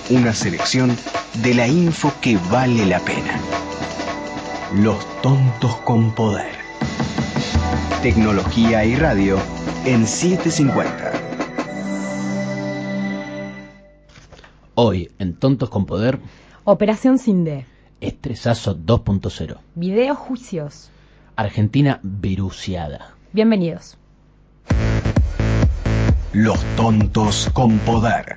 Una selección de la info que vale la pena. Los tontos con poder. Tecnología y radio en 750. Hoy, en Tontos con Poder, Operación Cinde, Estresazo 2.0, videojuicios. Argentina viruciada. Bienvenidos. Los tontos con poder.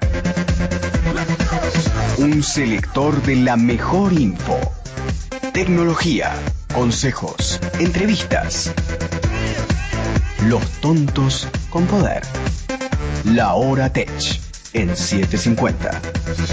Un selector de la mejor info. Tecnología, consejos, entrevistas. Los tontos con poder. La hora tech en 750.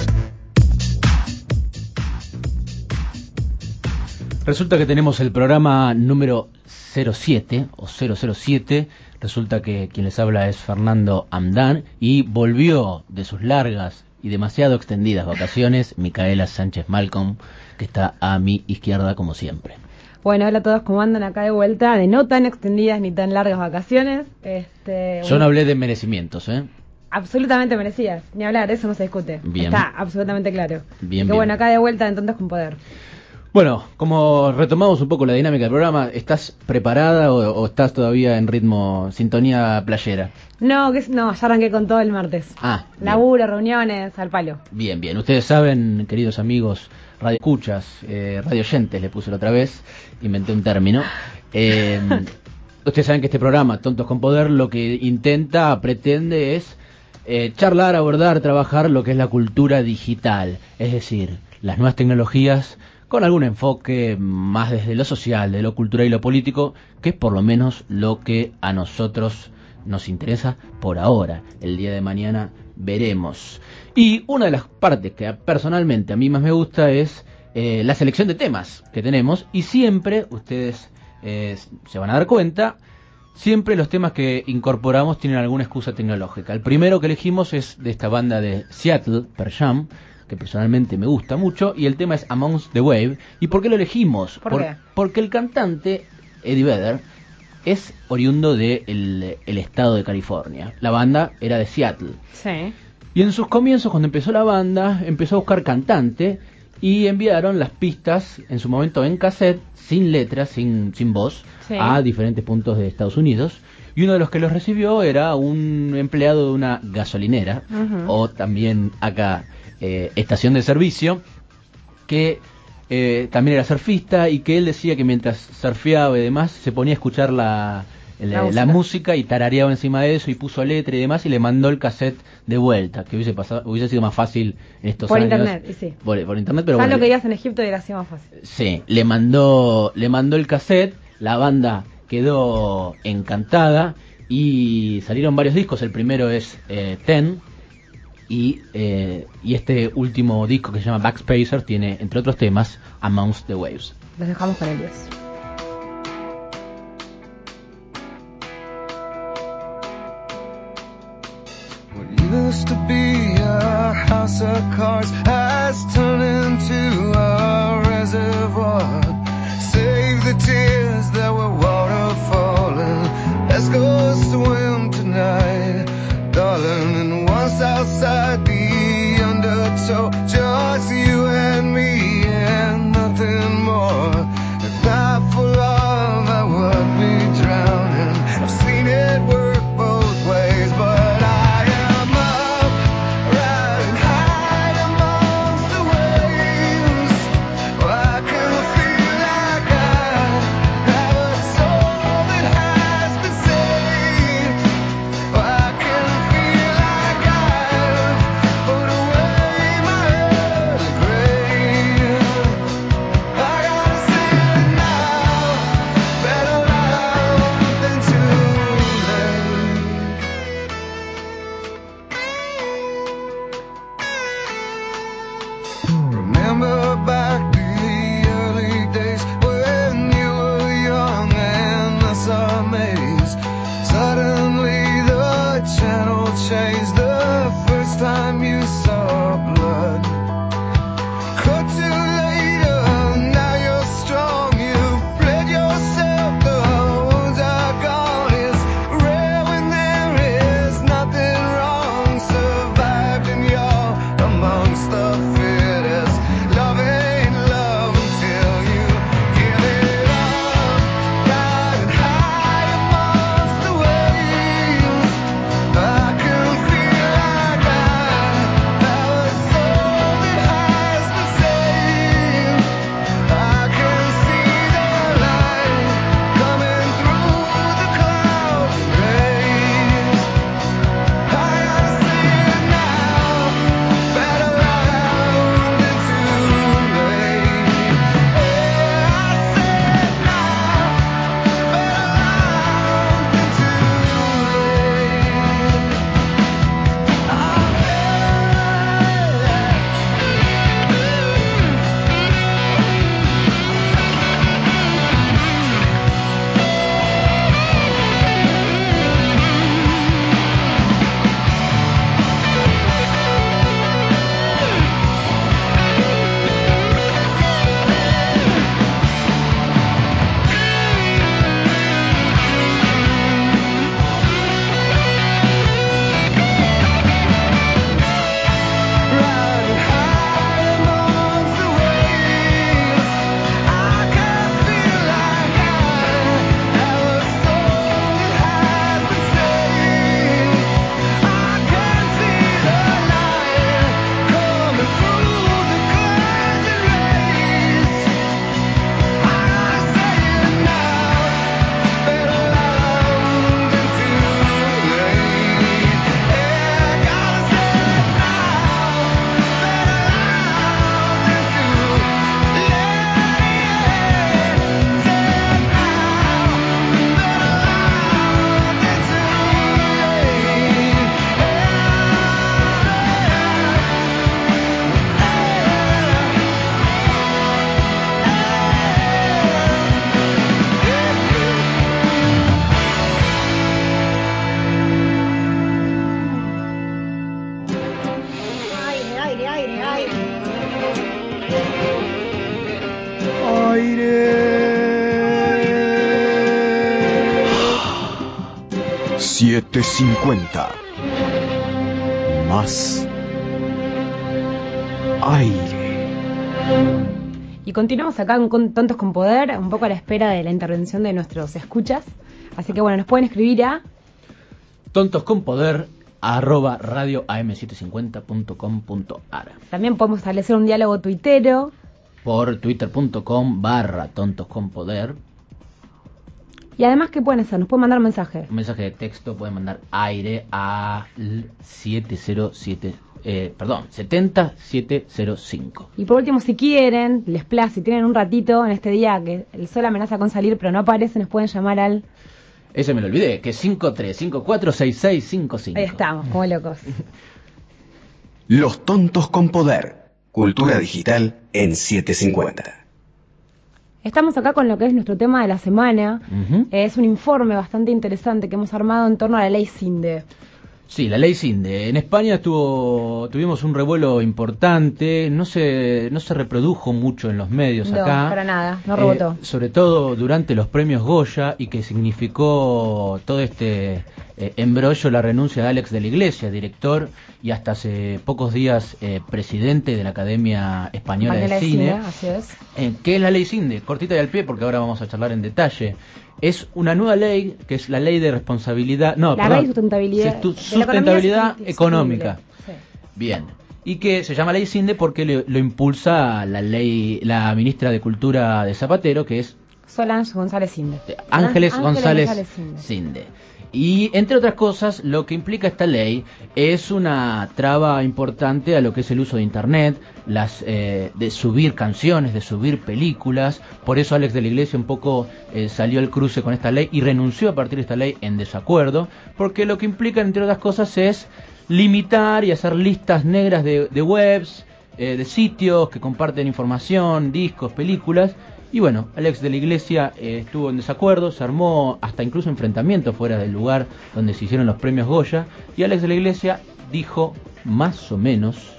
Resulta que tenemos el programa número 07 o 007. Resulta que quien les habla es Fernando Amdán y volvió de sus largas y demasiado extendidas vacaciones Micaela Sánchez Malcolm, que está a mi izquierda como siempre. Bueno, hola a todos, ¿cómo andan acá de vuelta? De no tan extendidas ni tan largas vacaciones. Yo no hablé de merecimientos, ¿eh? Absolutamente merecidas, ni hablar, eso no se discute. Bien. Está absolutamente claro. Bien, que bien. bueno, acá de vuelta en Tontos con Poder. Bueno, como retomamos un poco la dinámica del programa, ¿estás preparada o estás todavía en ritmo sintonía playera? No, ya arranqué con todo el martes. Ah, bien. Laburo, reuniones, al palo. Bien, bien. Ustedes saben, queridos amigos, radio escuchas, radio oyentes, le puse la otra vez, inventé un término. Ustedes saben que este programa, Tontos con Poder, lo que pretende es charlar, abordar, trabajar lo que es la cultura digital, es decir, las nuevas tecnologías con algún enfoque más desde lo social, de lo cultural y lo político, que es por lo menos lo que a nosotros nos interesa por ahora. El día de mañana veremos. Y una de las partes que personalmente a mí más me gusta es la selección de temas que tenemos, y siempre, ustedes se van a dar cuenta, siempre los temas que incorporamos tienen alguna excusa tecnológica. El primero que elegimos es de esta banda de Seattle, Pearl Jam, que personalmente me gusta mucho, y el tema es Amongst the Waves. ¿Y por qué lo elegimos? ¿Por qué? Porque el cantante, Eddie Vedder, es oriundo del estado de California. La banda era de Seattle. Sí. Y en sus comienzos, cuando empezó la banda, empezó a buscar cantante y enviaron las pistas, en su momento en cassette, sin letras, sin voz, Sí. a diferentes puntos de Estados Unidos. Y uno de los que los recibió era un empleado de una gasolinera, o también acá estación de servicio, que también era surfista, y que él decía que mientras surfeaba y demás se ponía a escuchar la música y tarareaba encima de eso y puso letra y demás, y le mandó el cassette de vuelta, que hubiese sido más fácil en estos Por años. internet, y sí. Por internet, pero ¿Sabes bueno, lo que digas en Egipto? Hubiera sido más fácil. sí, le mandó el cassette, la banda quedó encantada y salieron varios discos. El primero es Ten, y este último disco que se llama Backspacer tiene, entre otros temas, Amongst the Waves. Los dejamos con ellos. What used to be a house of cards has turned into a reservoir. Save the tears that were waterfalling. Let's go swim tonight, darling. And once outside the undertow, just you and me and nothing more. If not for love, I would be drowning. I've seen it work both ways, but I am up, riding high among aire, aire, aire. Aire. 750. Más aire. Y continuamos acá con Tontos con Poder, un poco a la espera de la intervención de nuestros escuchas. Así que bueno, nos pueden escribir a tontosconpoder@radioam750.com.ar. También podemos establecer un diálogo tuitero. Por twitter.com/tontosconpoder. Y además, ¿qué pueden hacer? Nos pueden mandar mensajes. Un mensaje de texto, pueden mandar aire al 70705. Y por último, si quieren, les place, si tienen un ratito en este día que el sol amenaza con salir pero no aparece, nos pueden llamar al... Ese me lo olvidé, que es 53546655. Ahí estamos, como locos. Los tontos con poder. Cultura digital en 750. Estamos acá con lo que es nuestro tema de la semana. Ujú. Es un informe bastante interesante que hemos armado en torno a la ley CINDE. Sí, la ley CINDE. En España tuvimos un revuelo importante, no se reprodujo mucho en los medios No, acá. para nada, no rebotó. Sobre todo durante los premios Goya, y que significó todo este embrollo la renuncia de Alex de la Iglesia, director y hasta hace pocos días presidente de la Academia Española de Cine. Así es. ¿Qué es la ley CINDE? Cortita y al pie, porque ahora vamos a charlar en detalle. Es una nueva ley, que es la ley de responsabilidad... No, La perdón, ley de sustentabilidad, de la sustentabilidad economía económica. sostenible. Sí. Bien. Y que se llama ley CINDE porque lo impulsa la ministra de Cultura de Zapatero, que es Solange González Cinde. Ángeles González Cinde. Cinde. Y entre otras cosas, lo que implica esta ley es una traba importante a lo que es el uso de Internet, de subir canciones, de subir películas. Por eso Alex de la Iglesia un poco salió al cruce con esta ley y renunció a partir de esta ley en desacuerdo, porque lo que implica, entre otras cosas, es limitar y hacer listas negras de webs, de sitios que comparten información, discos, películas. Y bueno, Alex de la Iglesia estuvo en desacuerdo, se armó hasta incluso enfrentamiento fuera del lugar donde se hicieron los premios Goya, y Alex de la Iglesia dijo más o menos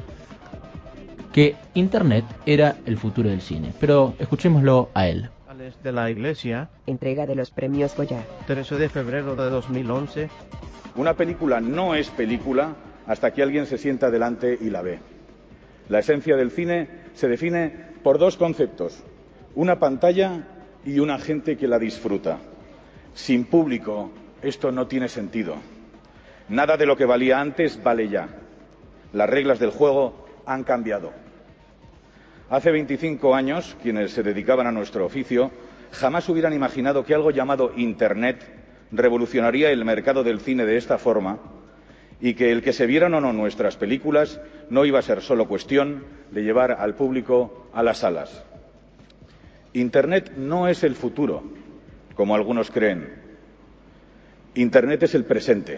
que Internet era el futuro del cine. Pero escuchémoslo a él. Alex de la Iglesia, Entrega de los premios Goya. 13 de febrero de 2011. Una película no es película hasta que alguien se sienta delante y la ve. La esencia del cine se define por dos conceptos: una pantalla y una gente que la disfruta. Sin público, esto no tiene sentido. Nada de lo que valía antes vale ya. Las reglas del juego han cambiado. Hace 25 años, quienes se dedicaban a nuestro oficio jamás hubieran imaginado que algo llamado Internet revolucionaría el mercado del cine de esta forma, y que el que se vieran o no nuestras películas no iba a ser solo cuestión de llevar al público a las salas. Internet no es el futuro, como algunos creen. Internet es el presente.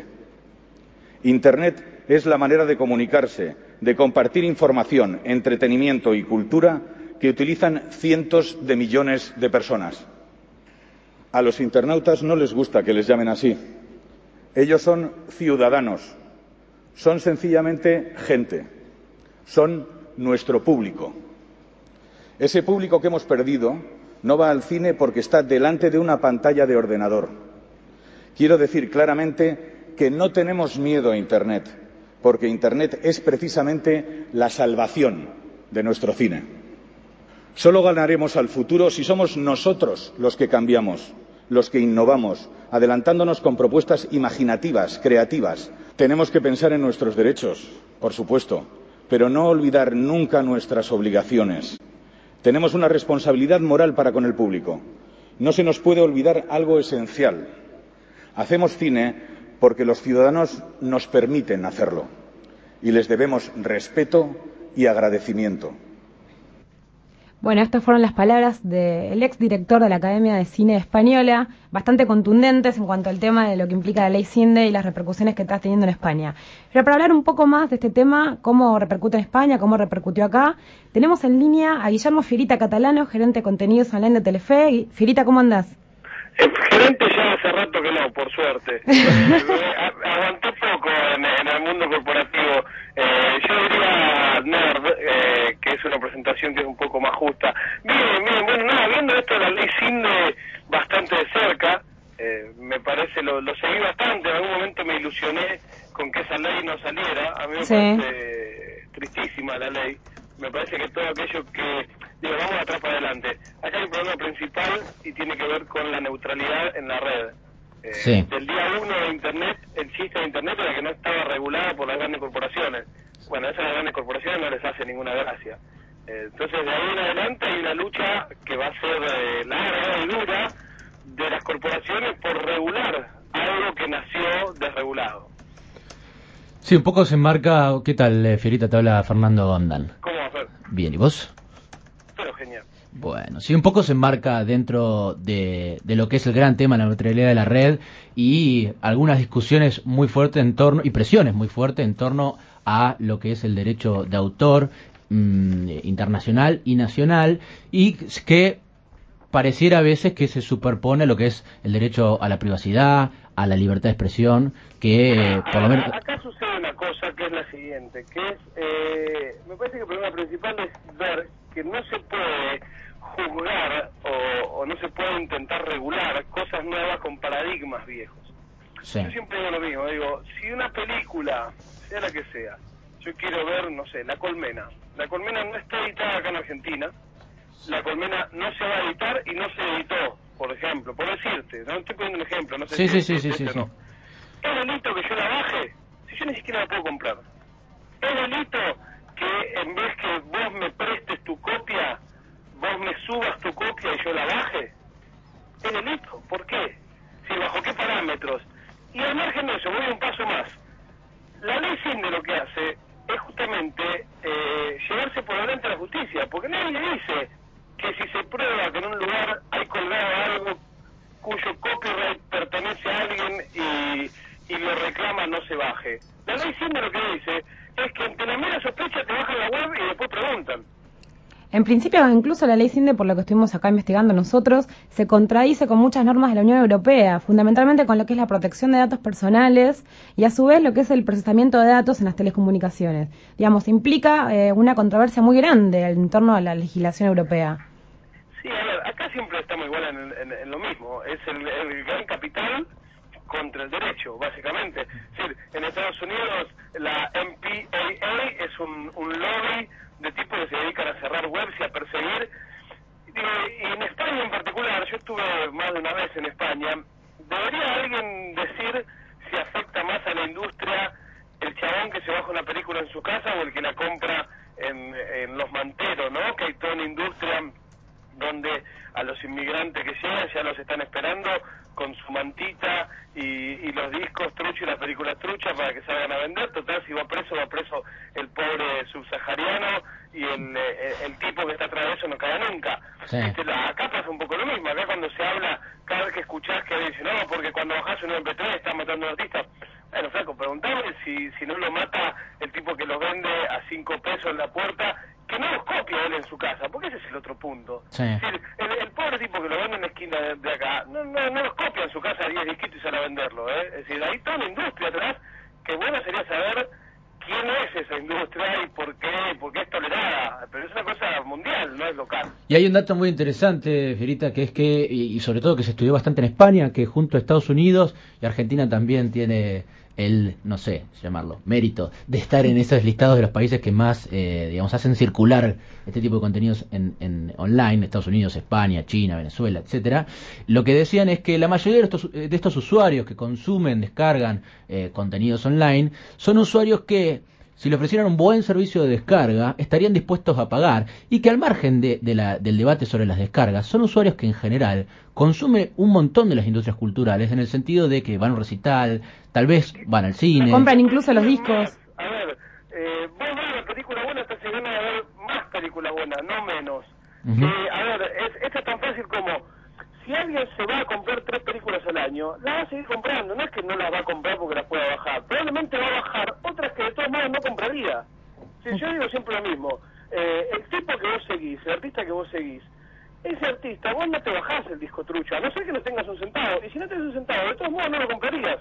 Internet es la manera de comunicarse, de compartir información, entretenimiento y cultura que utilizan cientos de millones de personas. A los internautas no les gusta que les llamen así. Ellos son ciudadanos, son sencillamente gente, son nuestro público. Ese público que hemos perdido no va al cine porque está delante de una pantalla de ordenador. Quiero decir claramente que no tenemos miedo a Internet, porque Internet es precisamente la salvación de nuestro cine. Solo ganaremos al futuro si somos nosotros los que cambiamos, los que innovamos, adelantándonos con propuestas imaginativas, creativas. Tenemos que pensar en nuestros derechos, por supuesto, pero no olvidar nunca nuestras obligaciones. Tenemos una responsabilidad moral para con el público. No se nos puede olvidar algo esencial. Hacemos cine porque los ciudadanos nos permiten hacerlo y les debemos respeto y agradecimiento. Bueno, estas fueron las palabras del exdirector de la Academia de Cine Española, bastante contundentes en cuanto al tema de lo que implica la ley CINDE y las repercusiones que está teniendo en España. Pero para hablar un poco más de este tema, cómo repercute en España, cómo repercutió acá, tenemos en línea a Guillermo Fierita Catalano, gerente de contenidos online de Telefe. Fierita, ¿cómo andás? Gerente ya hace rato que no, por suerte. Aguanté poco en el mundo corporativo. Yo diría comparación que es un poco más justa. Bien, bueno, nada, viendo esto de la ley CINDE bastante de cerca, me parece, lo seguí bastante, en algún momento me ilusioné con que esa ley no saliera, a mí me parece tristísima la ley, me parece que todo aquello que, digo, vamos atrás para adelante, acá hay un problema principal y tiene que ver con la neutralidad en la red. Del día 1 de Internet, el chiste de Internet era que no estaba regulada por las grandes corporaciones. Bueno, a esas grandes corporaciones no les hace ninguna gracia. Entonces, de ahí en adelante hay una lucha que va a ser larga y dura de las corporaciones por regular algo que nació desregulado. Sí, un poco se enmarca... ¿Qué tal, Fierita? Te habla Fernando Gondan. ¿Cómo va a ser? Bien, ¿y vos? Pero genial. Bueno, sí, un poco se enmarca dentro de lo que es el gran tema, la neutralidad de la red, y algunas discusiones muy fuertes en torno, y presiones muy fuertes en torno a lo que es el derecho de autor internacional y nacional, y que pareciera a veces que se superpone a lo que es el derecho a la privacidad, a la libertad de expresión, que por lo menos... Acá sucede una cosa que es la siguiente, que es, me parece que el problema principal es ver que no se puede juzgar o no se puede intentar regular cosas nuevas con paradigmas viejos. Sí. Yo siempre digo lo mismo, digo, si una película, sea la que sea, yo quiero ver, no sé, La Colmena no está editada acá en Argentina, La Colmena no se va a editar y no se editó, por ejemplo, por decirte, no estoy poniendo un ejemplo, no sé Sí. ¿Es delito que yo la baje? Si yo ni siquiera la puedo comprar. ¿Es delito que en vez que vos me prestes tu copia, vos me subas tu copia y yo la baje? ¿Es delito? ¿Por qué? Si bajo qué parámetros. Y al margen de eso, voy un paso más. La ley CINDE lo que hace es justamente llevarse por delante de la justicia, porque nadie dice que si se prueba que en un lugar hay colgado algo cuyo copyright pertenece a alguien y lo reclama, no se baje. La ley CINDE lo que dice es que ante la mera sospecha te bajan la web y después preguntan. En principio, incluso la ley CINDE, por lo que estuvimos acá investigando nosotros, se contradice con muchas normas de la Unión Europea, fundamentalmente con lo que es la protección de datos personales y a su vez lo que es el procesamiento de datos en las telecomunicaciones. Digamos, implica una controversia muy grande en torno a la legislación europea. Sí, a ver, acá siempre estamos igual en lo mismo, es el gran capital contra el derecho, básicamente. Es decir, en Estados Unidos la MPAA es un lobby de tipos que se dedican a cerrar webs y a perseguir. Y en España en particular, yo estuve más de una vez en España, ¿debería alguien decir si afecta más a la industria el chabón que se baja una película en su casa o el que la compra en los manteros, ¿no? Que hay toda una industria donde a los inmigrantes que llegan ya los están esperando con su mantita y los discos truchos y las películas truchas para que salgan a vender. Total, si va preso el pobre subsahariano y el tipo que está atrás de eso no cae nunca. Sí. Acá pasa un poco lo mismo. Acá cuando se habla, cada vez que escuchás que alguien dice, no, porque cuando bajás un MP3 están matando a un artista. Bueno, flaco, preguntame si no lo mata el tipo que los vende a 5 pesos en la puerta, que no los copia él en su casa, porque ese es el otro punto. Sí. Es decir, el pobre tipo que lo vende en la esquina de acá, no los copia en su casa a 10 disquitos y sale a venderlo, ¿eh? Es decir, hay toda una industria atrás, que bueno sería saber quién es esa industria y por qué es tolerada, pero es una cosa mundial, no es local. Y hay un dato muy interesante, Fierita, que es que, y sobre todo que se estudió bastante en España, que junto a Estados Unidos y Argentina también tiene el, no sé, llamarlo, mérito de estar en esos listados de los países que más, digamos, hacen circular este tipo de contenidos en online, Estados Unidos, España, China, Venezuela, etcétera. Lo que decían es que la mayoría de estos usuarios que consumen, descargan contenidos online, son usuarios que, si le ofrecieran un buen servicio de descarga, estarían dispuestos a pagar, y que al margen del debate sobre las descargas, son usuarios que en general consumen un montón de las industrias culturales, en el sentido de que van a un recital, tal vez van al cine. Compran incluso los discos. A ver, vos ves una película buena, estás llegando a ver más películas buenas, no menos. A ver, esto es tan fácil como, si alguien se va a comprar 3 películas al año, las va a seguir comprando, no es que no las va a comprar porque las pueda bajar, probablemente va a bajar otras que de todos modos no compraría. Si yo digo siempre lo mismo, el tipo que vos seguís, el artista que vos seguís, ese artista, vos no te bajás el disco trucho, a no ser que no tengas un centavo, y si no tenés un centavo, de todos modos no lo comprarías.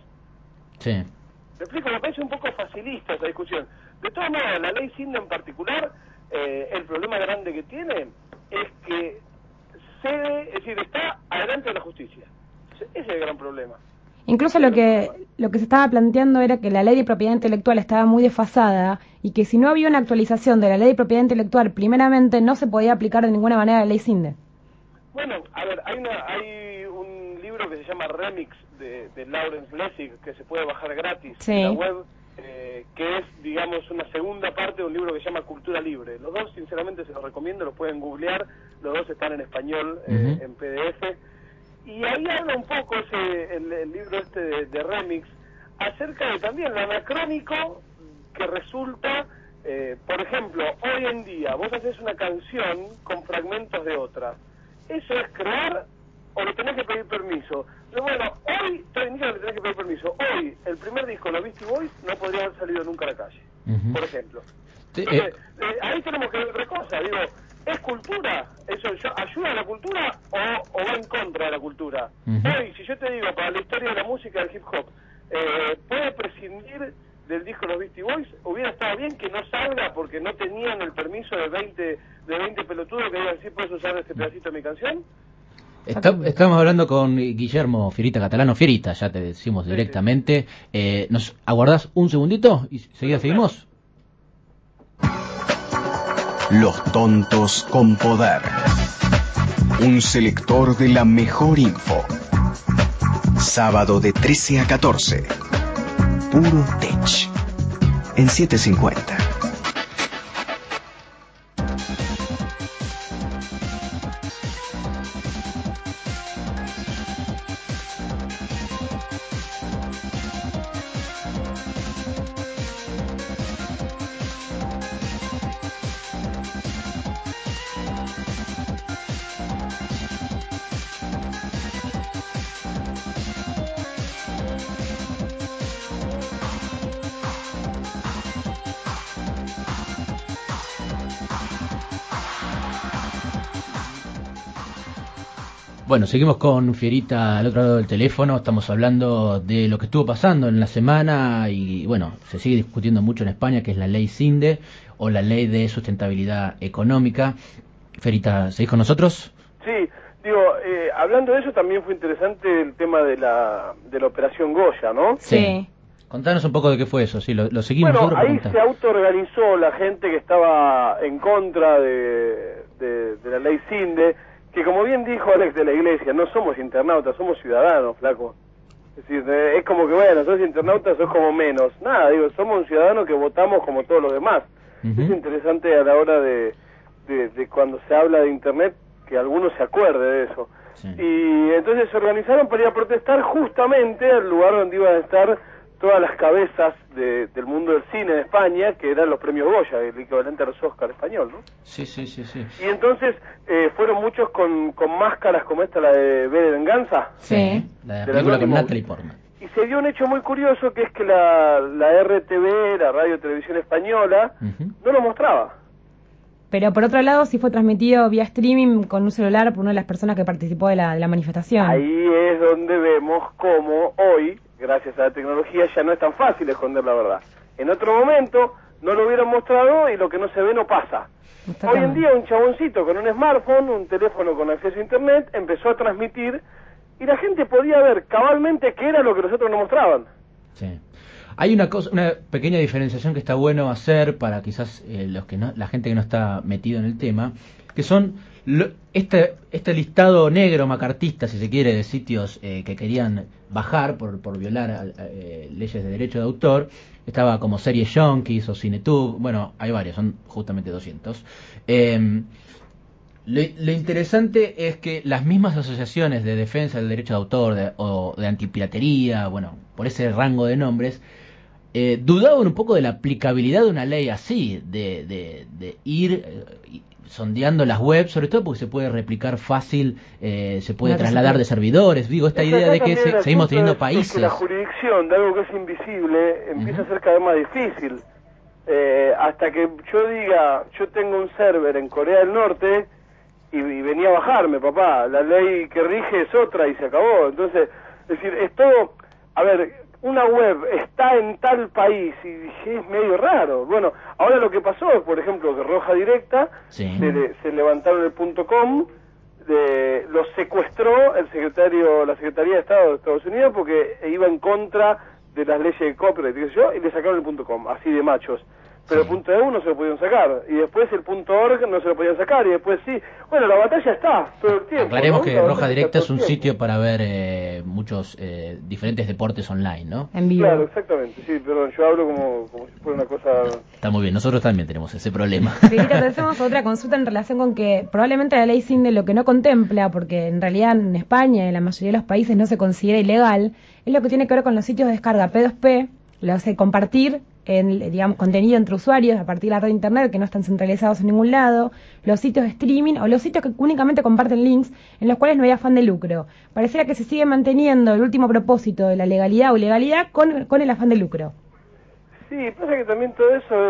Sí. Me explico, me parece un poco facilista esa discusión. De todos modos, la ley CINDE en particular el problema grande que tiene es que cede, es decir, está adelante de la justicia. Ese es el gran problema. Incluso lo que se estaba planteando era que la ley de propiedad intelectual estaba muy desfasada y que si no había una actualización de la ley de propiedad intelectual, primeramente no se podía aplicar de ninguna manera la ley CINDE. Bueno, a ver, hay un libro que se llama Remix de Lawrence Lessig, que se puede bajar gratis en la web, que es, digamos, una segunda parte de un libro que se llama Cultura Libre. Los dos, sinceramente, se los recomiendo, los pueden googlear, los dos están en español, en PDF. Y ahí habla un poco el libro este de Remix acerca de también lo anacrónico que resulta, por ejemplo, hoy en día vos haces una canción con fragmentos de otra. ¿Eso es crear o le tenés que pedir permiso? Pero bueno, hoy no le tenés que pedir permiso. Hoy, el primer disco, los Beastie Boys, no podría haber salido nunca a la calle, por ejemplo. Entonces, ahí tenemos que ver otra cosa, digo, ¿es cultura? ¿Eso ayuda a la cultura o va en contra de la cultura? Hoy, si yo te digo, para la historia de la música del hip hop, ¿puede prescindir del disco Los Beastie Boys? Hubiera estado bien que no salga porque no tenían el permiso de 20 pelotudos que iban a decir, ¿puedes usar este pedacito de mi canción? Estamos hablando con Guillermo Fierita Catalano. Fierita, ya te decimos directamente. ¿Nos aguardás un segundito y seguida seguimos? Los tontos con poder. Un selector de la mejor info. Sábado de 13 a 14. Puro Tech. En 750. Bueno, seguimos con Fierita al otro lado del teléfono. Estamos hablando de lo que estuvo pasando en la semana y, bueno, se sigue discutiendo mucho en España, que es la ley CINDE o la ley de sustentabilidad económica. Fierita, ¿seguís con nosotros? Sí, digo, hablando de eso también fue interesante el tema de la operación Goya, ¿no? Sí. Contanos un poco de qué fue eso, sí, lo seguimos. Bueno, ahí se autoorganizó la gente que estaba en contra de la ley CINDE, que como bien dijo Alex de la Iglesia, no somos internautas, somos ciudadanos, flaco. Es decir, es como que, bueno, sos internauta, sos como menos. Nada, digo, somos un ciudadano que votamos como todos los demás. Es interesante a la hora de cuando se habla de Internet, que alguno se acuerde de eso. Sí. Y entonces se organizaron para ir a protestar justamente al lugar donde iban a estar todas las cabezas del mundo del cine de España, que eran los premios Goya, el equivalente a los Oscar español, ¿no? Sí. Y entonces fueron muchos con máscaras como esta, la de V de Venganza. Sí, la película con Natalie Portman. Y se dio un hecho muy curioso, que es que la RTV, la Radio Televisión Española, no lo mostraba. Pero por otro lado sí fue transmitido vía streaming con un celular por una de las personas que participó de la manifestación. Ahí es donde vemos cómo hoy, gracias a la tecnología, ya no es tan fácil esconder la verdad. En otro momento no lo hubieran mostrado y lo que no se ve no pasa. Hoy en día un chaboncito con un smartphone, un teléfono con acceso a internet, empezó a transmitir y la gente podía ver cabalmente qué era lo que los otros no mostraban. Sí. Hay una pequeña diferenciación que está bueno hacer para quizás la gente que no está metido en el tema, que son este listado negro macartista, si se quiere, de sitios que querían bajar por violar leyes de derecho de autor. Estaba como Series Junkies o Cinetube, bueno, hay varios, son justamente 200. Lo interesante es que las mismas asociaciones de defensa del derecho de autor o de antipiratería, bueno, por ese rango de nombres, dudaban un poco de la aplicabilidad de una ley así, de ir sondeando las webs, sobre todo porque se puede replicar fácil, se puede trasladar de servidores. Digo, esta idea de que seguimos teniendo países. Que la jurisdicción de algo que es invisible empieza a ser cada vez más difícil. Hasta que yo diga, yo tengo un server en Corea del Norte y venía a bajarme, papá, la ley que rige es otra y se acabó. Entonces, es decir, es todo, a ver, una web está en tal país, y dije, es medio raro. Bueno, ahora lo que pasó es, por ejemplo, que Roja Directa Sí. se levantaron el .com, lo secuestró la Secretaría de Estado de Estados Unidos porque iba en contra de las leyes de copyright, qué sé yo, y le sacaron el .com, así de machos. Pero Sí. el .eu no se lo podían sacar, y después el .org no se lo podían sacar, y después sí. Bueno, la batalla está todo el tiempo. Aclaremos ¿no? que La Roja batalla Directa está es todo un el tiempo. sitio para ver muchos diferentes deportes online, ¿no? En vivo. Claro, exactamente, sí, perdón, yo hablo como si fuera una cosa... Está muy bien, nosotros también tenemos ese problema. Dieguito, te hacemos otra consulta en relación con que probablemente la ley CINDE lo que no contempla, porque en realidad en España y en la mayoría de los países no se considera ilegal, es lo que tiene que ver con los sitios de descarga P2P, lo hace compartir digamos, contenido entre usuarios a partir de la red de internet que no están centralizados en ningún lado, los sitios de streaming o los sitios que únicamente comparten links en los cuales no hay afán de lucro. Pareciera que se sigue manteniendo el último propósito de la legalidad o ilegalidad con el afán de lucro. Sí, pasa que también todo eso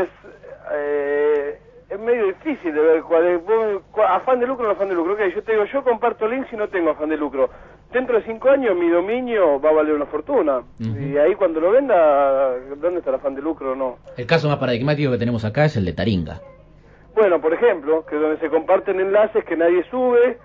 es medio difícil de ver cuál es. Afán de lucro o no afán de lucro. Okay, yo te digo, yo comparto links y no tengo afán de lucro. Dentro de 5 años mi dominio va a valer una fortuna. Y ahí cuando lo venda, ¿dónde está el afán de lucro o no? El caso más paradigmático que tenemos acá es el de Taringa. Bueno, por ejemplo, que donde se comparten enlaces que nadie sube.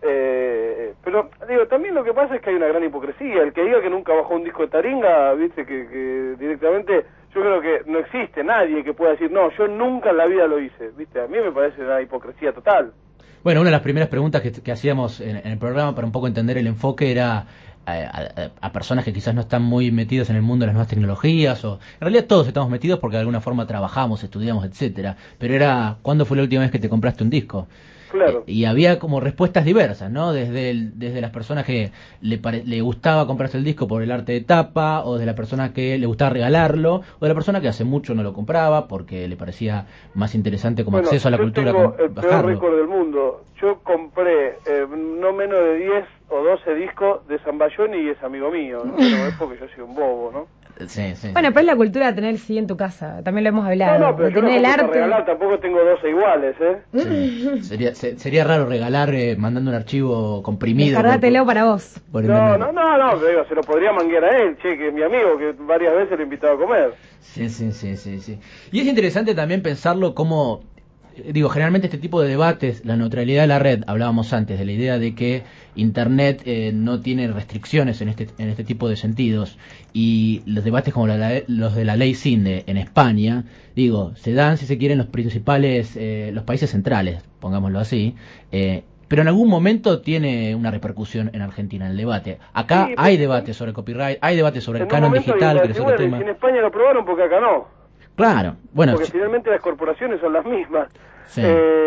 Pero digo, también lo que pasa es que hay una gran hipocresía. El que diga que nunca bajó un disco de Taringa, viste, que directamente, yo creo que no existe nadie que pueda decir, no, yo nunca en la vida lo hice, viste, a mí me parece una hipocresía total. Bueno, una de las primeras preguntas que hacíamos en el programa para un poco entender el enfoque era a personas que quizás no están muy metidos en el mundo de las nuevas tecnologías, o en realidad todos estamos metidos porque de alguna forma trabajamos, estudiamos, etcétera, pero era, ¿cuándo fue la última vez que te compraste un disco? Claro. Y había como respuestas diversas, ¿no? Desde las personas que le gustaba comprarse el disco por el arte de tapa, o de la persona que le gustaba regalarlo, o de la persona que hace mucho no lo compraba porque le parecía más interesante como acceso a la cultura. Yo tengo el peor bajarlo. récord del mundo. Yo compré no menos de 10 o 12 discos de Zambayoni y es amigo mío, ¿no? Pero es porque yo soy un bobo, ¿no? Sí, sí, Bueno, sí. pero es la cultura de tener el CD en tu casa, también lo hemos hablado. No, pero de yo no tener el compro para arte. regalar, tampoco tengo 12 iguales, ¿eh? Sí. Sería raro regalar mandando un archivo comprimido. Descargátelo para vos. por No, internet. pero digo, se lo podría manguear a él, che, que es mi amigo, que varias veces lo he invitado a comer. Sí. Y es interesante también pensarlo como, digo, generalmente este tipo de debates, la neutralidad de la red, hablábamos antes de la idea de que Internet no tiene restricciones en este tipo de sentidos, y los debates como los de la ley CINDE en España, digo, se dan, si se quieren, los principales, los países centrales, pongámoslo así, pero en algún momento tiene una repercusión en Argentina en el debate. Acá Sí, hay pero- debate sobre copyright, hay debate sobre el En un canon momento digital, que es bueno, otro tema. y en España lo aprobaron porque acá no. Claro, bueno, Porque sí, finalmente las corporaciones son las mismas. Sí.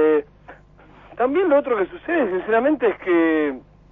También lo otro que sucede, sinceramente, es que,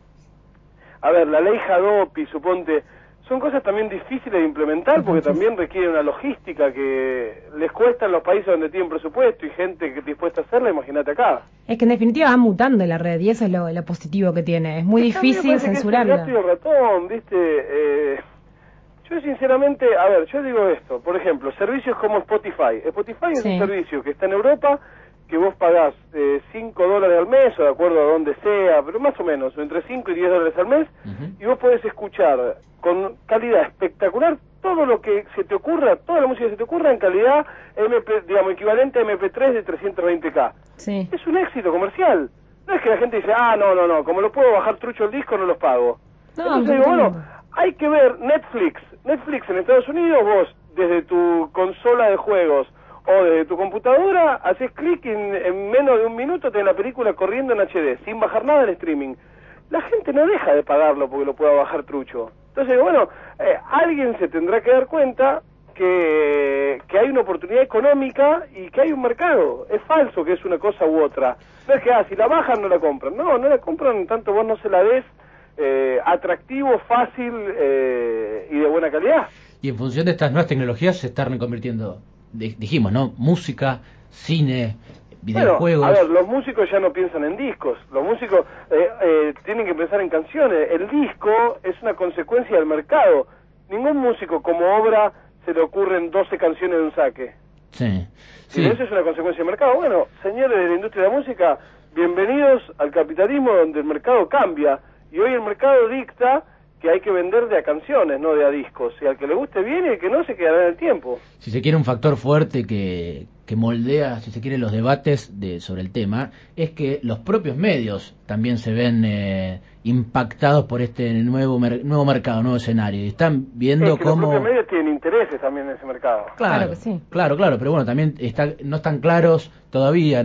a ver, la ley Hadopi, suponte, son cosas también difíciles de implementar porque también requieren una logística que les cuesta en los países donde tienen presupuesto y gente que dispuesta a hacerla, imagínate acá. Es que en definitiva va mutando la red y eso es lo positivo que tiene. Es muy A mí me difícil parece que es censurarla. el gato y el ratón, ¿viste? Yo sinceramente, a ver, yo digo esto, por ejemplo, servicios como Spotify. Spotify es Sí. un servicio que está en Europa, que vos pagás $5 al mes, o de acuerdo a donde sea, pero más o menos, entre 5 y 10 dólares al mes, y vos podés escuchar con calidad espectacular todo lo que se te ocurra, toda la música que se te ocurra en calidad digamos, equivalente a MP3 de 320K. Sí. Es un éxito comercial. No es que la gente dice, no, como lo puedo bajar trucho el disco, no los pago. No, Entonces digo, bueno, absolutamente. hay que ver Netflix. Netflix en Estados Unidos, vos desde tu consola de juegos o desde tu computadora, haces clic y en menos de un minuto tenés la película corriendo en HD, sin bajar nada en streaming. La gente no deja de pagarlo porque lo pueda bajar trucho. Entonces, bueno, alguien se tendrá que dar cuenta que hay una oportunidad económica y que hay un mercado. Es falso que es una cosa u otra. No es que, si la bajan no la compran. No la compran en tanto vos no se la des atractivo, fácil y de buena calidad. y en función de estas nuevas tecnologías se están reconvirtiendo, dijimos, ¿no? Música, cine, videojuegos. Bueno, a ver, los músicos ya no piensan en discos. Los músicos tienen que pensar en canciones. El disco es una consecuencia del mercado. Ningún músico como obra se le ocurren 12 canciones de un saque. Sí, Si sí. eso es una consecuencia del mercado. Bueno, señores de la industria de la música, bienvenidos al capitalismo donde el mercado cambia. Y hoy el mercado dicta que hay que vender de a canciones, no de a discos. Y al que le guste bien y al que no se quedará en el tiempo. Si se quiere un factor fuerte que moldea, si se quiere, los debates sobre el tema, es que los propios medios también se ven impactados por este nuevo mercado, nuevo escenario, y están viendo es que cómo... Los propios medios tienen intereses también en ese mercado. Claro que sí. Claro, pero bueno, también no están claros todavía,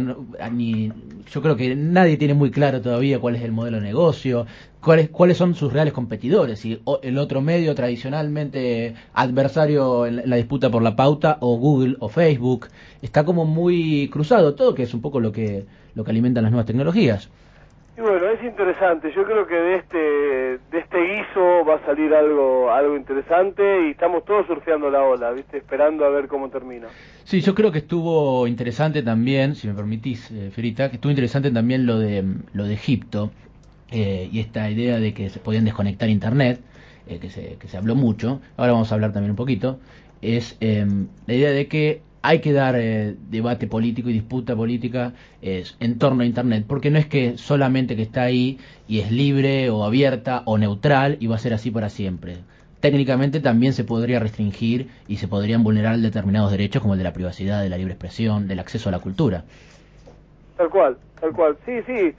yo creo que nadie tiene muy claro todavía cuál es el modelo de negocio, cuáles son sus reales competidores, si el otro medio tradicionalmente adversario en la disputa por la pauta, o Google o Facebook. Está como muy cruzado todo, que es un poco lo que alimentan las nuevas tecnologías. Y bueno, es interesante. Yo creo que de este guiso va a salir algo interesante, y estamos todos surfeando la ola, ¿viste? Esperando a ver cómo termina. Sí, yo creo que estuvo interesante también, si me permitís, Fierita, que estuvo interesante también lo de Egipto, y esta idea de que se podían desconectar internet, que se habló mucho. Ahora vamos a hablar también un poquito. Es la idea de que hay que dar debate político y disputa política en torno a internet, porque no es que solamente que está ahí y es libre o abierta o neutral y va a ser así para siempre. Técnicamente también se podría restringir y se podrían vulnerar determinados derechos, como el de la privacidad, de la libre expresión, del acceso a la cultura. Tal cual. Sí.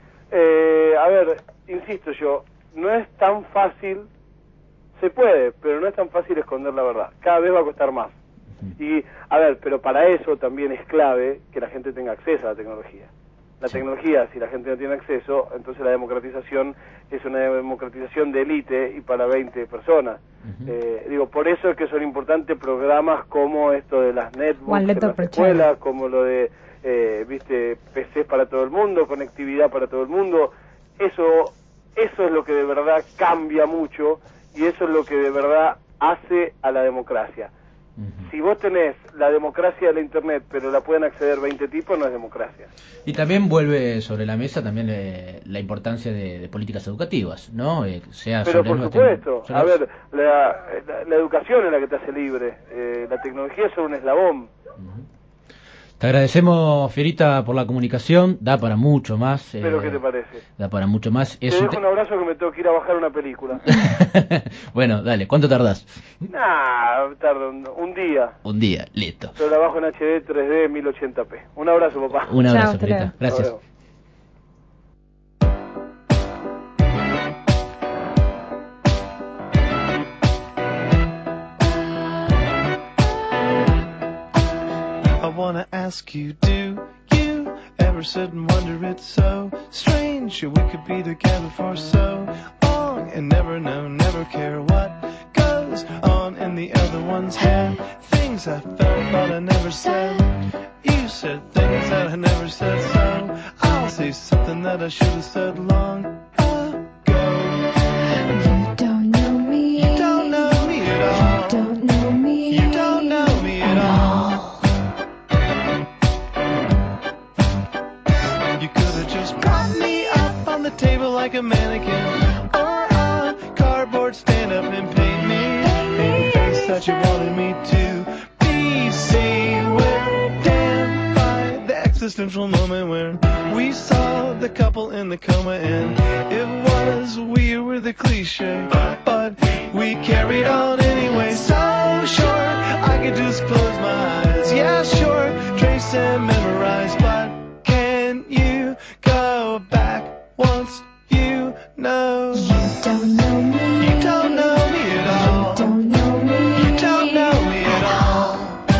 A ver, insisto yo, no es tan fácil, se puede, pero no es tan fácil esconder la verdad. Cada vez va a costar más. Y, a ver, pero para eso también es clave que la gente tenga acceso a la tecnología. La tecnología, si la gente no tiene acceso, entonces la democratización es una democratización de élite y para 20 personas. Por eso es que son importantes programas como esto de las netbooks en las escuelas, como lo de, PCs para todo el mundo, conectividad para todo el mundo. Eso es lo que de verdad cambia mucho, y eso es lo que de verdad hace a la democracia. Si vos tenés la democracia de la internet, pero la pueden acceder 20 tipos, no es democracia. Y también vuelve sobre la mesa también la importancia de políticas educativas, ¿no? Pero por supuesto, a ver, la educación es la que te hace libre, la tecnología es solo un eslabón. Te agradecemos, Fierita, por la comunicación. Da para mucho más. ¿Pero qué te parece? Da para mucho más. Te dejo un abrazo, que me tengo que ir a bajar una película. Bueno, dale. ¿Cuánto tardás? Tardo un día. Un día, listo. Yo la bajo en HD 3D 1080p. Un abrazo, papá. Un abrazo, Fierita. Gracias. I wanna ask you, do you ever sit and wonder it's so strange we could be together for so long and never know, never care what goes on in the other one's head? Things I felt but I never said. You said things that I never said, so I'll say something that I should have said long ago. You don't know me. You don't know me at all. You don't know me. You don't know me at all. You could have just propped me up on the table like a mannequin, or a cardboard stand-up and paid me any face that you wanted me to be. See, we're damned by the existential moment when we saw the couple in the coma, and it was we were the cliche, but we carried on anyway. So sure, I could just close my eyes, yeah sure, trace and memorize, but can you go back once you know? You don't know me. You don't know me at all. You don't know me. You don't know me at all.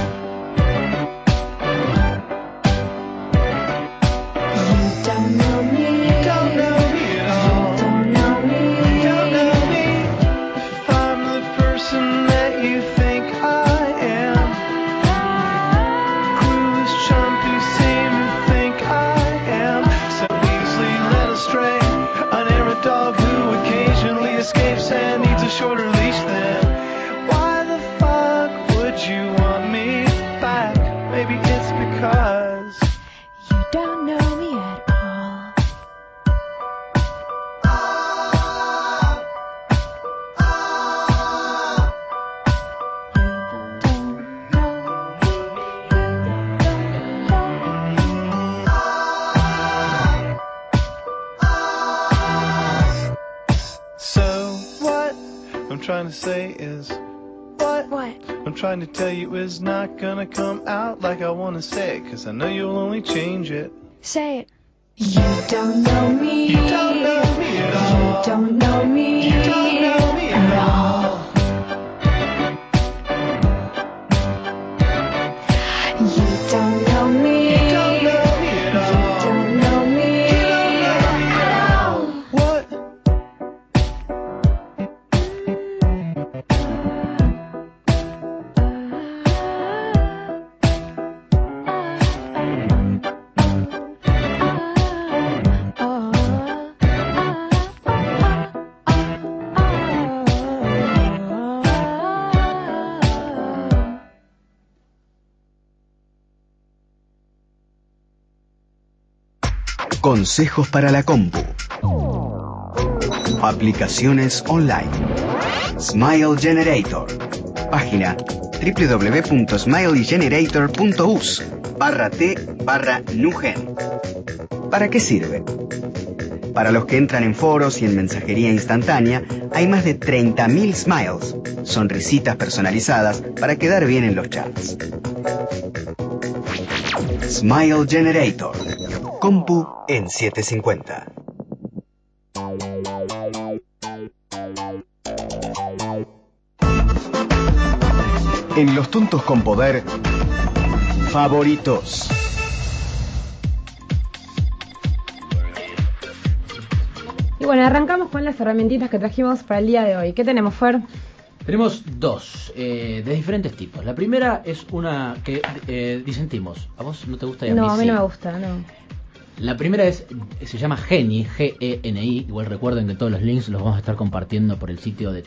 You don't know me. You don't know me at all. You don't know me. You don't know me. If I'm the person that you think I am, clueless, chumpy, seem to think I am, so easily led astray, an errant dog who occasionally escapes and needs a shorter leash than. Why the fuck would you want me back? Maybe it's because You don't know me at all. So what trying to say is, what? What? I'm trying to tell you is not gonna come out like I wanna say it, 'cause I know you'll only change it. Say it. You don't know me. You don't know me at all. You don't know me. You don't know me at all. You don't know me. You don't know me at all. You don't know me. You don't know me at all. What? Consejos para la compu. Aplicaciones online. Smile Generator. Página www.smileygenerator.us/t/nugen. ¿Para qué sirve? Para los que entran en foros y en mensajería instantánea, hay más de 30.000 smiles, sonrisitas personalizadas para quedar bien en los chats. Smile Generator. Compu en 750. En Los Tontos con Poder, favoritos. Y bueno, arrancamos con las herramientitas que trajimos para el día de hoy. ¿Qué tenemos, Fer? Tenemos dos, de diferentes tipos. La primera es una que disentimos. ¿A vos no te gusta y a mí No, a mí sí? no me gusta, no. La primera se llama Geni, Geni. Igual recuerden que todos los links los vamos a estar compartiendo por el sitio de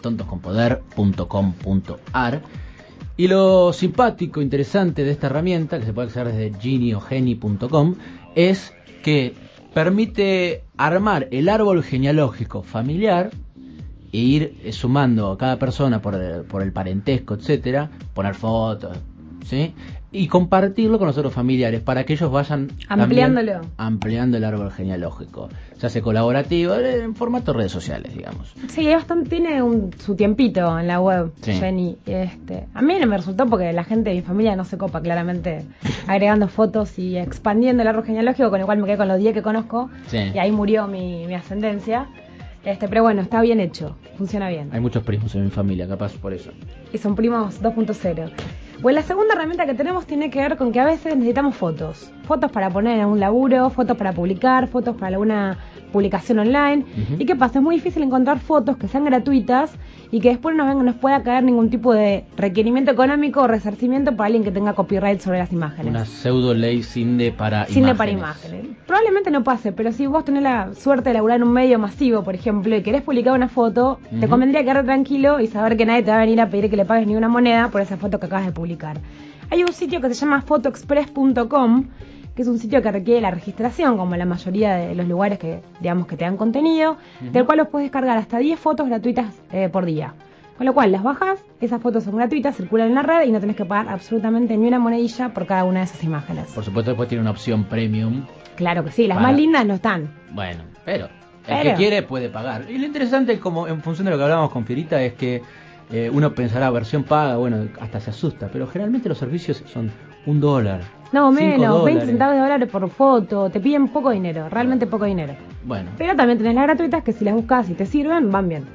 tontosconpoder.com.ar. Y lo simpático, interesante de esta herramienta, que se puede acceder desde geni o geni.com, es que permite armar el árbol genealógico familiar e ir sumando a cada persona por el parentesco, etcétera, poner fotos, ¿sí? Y compartirlo con los otros familiares para que ellos vayan Ampliándolo. ampliando el árbol genealógico. Se hace colaborativo en formato redes sociales, digamos. Sí, es bastante, tiene su tiempito en la web, Sí. Jenny. A mí no me resultó porque la gente de mi familia no se copa claramente agregando fotos y expandiendo el árbol genealógico, con el cual me quedé con los 10 que conozco, Sí. y ahí murió mi ascendencia. Pero bueno, está bien hecho, funciona bien. Hay muchos primos en mi familia, capaz por eso. Y son primos 2.0. Bueno, la segunda herramienta que tenemos tiene que ver con que a veces necesitamos fotos. Fotos para poner en un laburo, fotos para publicar, fotos para alguna publicación online. Ujú. ¿Y qué pasa? Es muy difícil encontrar fotos que sean gratuitas y que después no nos pueda caer ningún tipo de requerimiento económico o resarcimiento para alguien que tenga copyright sobre las imágenes. Una pseudo ley CINDE para CINDE imágenes. para imágenes. Probablemente no pase, pero si vos tenés la suerte de laburar en un medio masivo, por ejemplo, y querés publicar una foto, te Ujú. convendría quedarte tranquilo y saber que nadie te va a venir a pedir que le pagues ni una moneda por esa foto que acabas de publicar. Hay un sitio que se llama photoexpress.com, que es un sitio que requiere la registración, como la mayoría de los lugares que, digamos, que te dan contenido, del cual los puedes descargar hasta 10 fotos gratuitas por día. Con lo cual las bajas, esas fotos son gratuitas, circulan en la red y no tenés que pagar absolutamente ni una monedilla por cada una de esas imágenes. Por supuesto, después tiene una opción premium. Claro que sí, las Para- más lindas no están. Bueno, pero el Pero- que quiere puede pagar. Y lo interesante, como en función de lo que hablábamos con Fierita, es que uno pensará versión paga, bueno, hasta se asusta, pero generalmente los servicios son $1. No, 5 menos, 20 dólares. centavos de dólares por foto, te piden poco dinero, realmente poco dinero. Bueno, Pero también tenés las gratuitas que si las buscas y te sirven, van bien.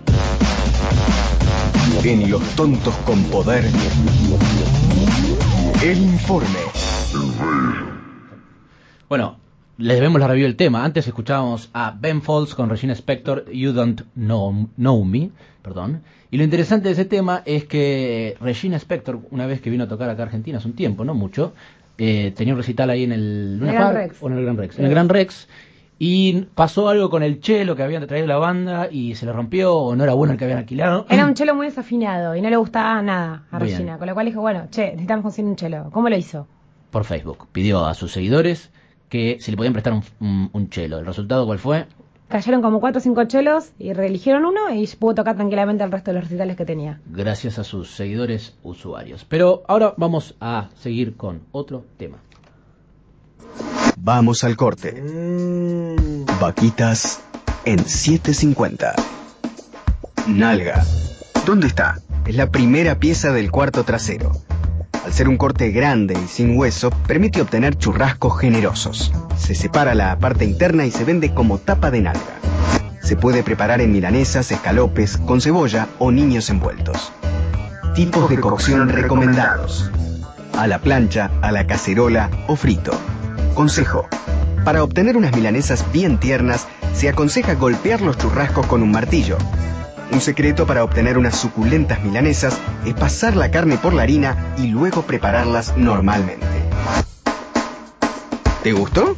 En Los Tontos con Poder, el informe. bueno, les debemos la review del tema. Antes escuchábamos a Ben Folds con Regina Spektor, You Don't Know Me, perdón. Y lo interesante de ese tema es que Regina Spektor, una vez que vino a tocar acá a Argentina hace un tiempo, no mucho, tenía un recital ahí en el Luna Gran Park, Rex. o en el Gran Rex. En el Gran Rex. Y pasó algo con el chelo que habían traído la banda y se le rompió o no era bueno el que habían alquilado. Era un chelo muy desafinado y no le gustaba nada a Bien. Regina, con lo cual dijo, bueno, necesitamos conseguir un chelo. ¿Cómo lo hizo? Por Facebook. Pidió a sus seguidores que si le podían prestar un chelo. ¿El resultado cuál fue? Cayeron como 4 o 5 chelos y reeligieron uno y pudo tocar tranquilamente el resto de los recitales que tenía. Gracias a sus seguidores usuarios. Pero ahora vamos a seguir con otro tema. Vamos al corte. Vaquitas en 750. Nalga ¿Dónde está? Es la primera pieza del cuarto trasero. Al ser un corte grande y sin hueso, permite obtener churrascos generosos. Se separa la parte interna y se vende como tapa de nalga. Se puede preparar en milanesas, escalopes, con cebolla o niños envueltos. Tipos de cocción recomendados: a la plancha, a la cacerola o frito. Consejo: para obtener unas milanesas bien tiernas, se aconseja golpear los churrascos con un martillo. Un secreto para obtener unas suculentas milanesas es pasar la carne por la harina y luego prepararlas normalmente. ¿Te gustó?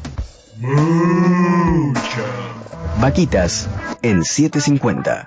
Mucho. Vaquitas en 750.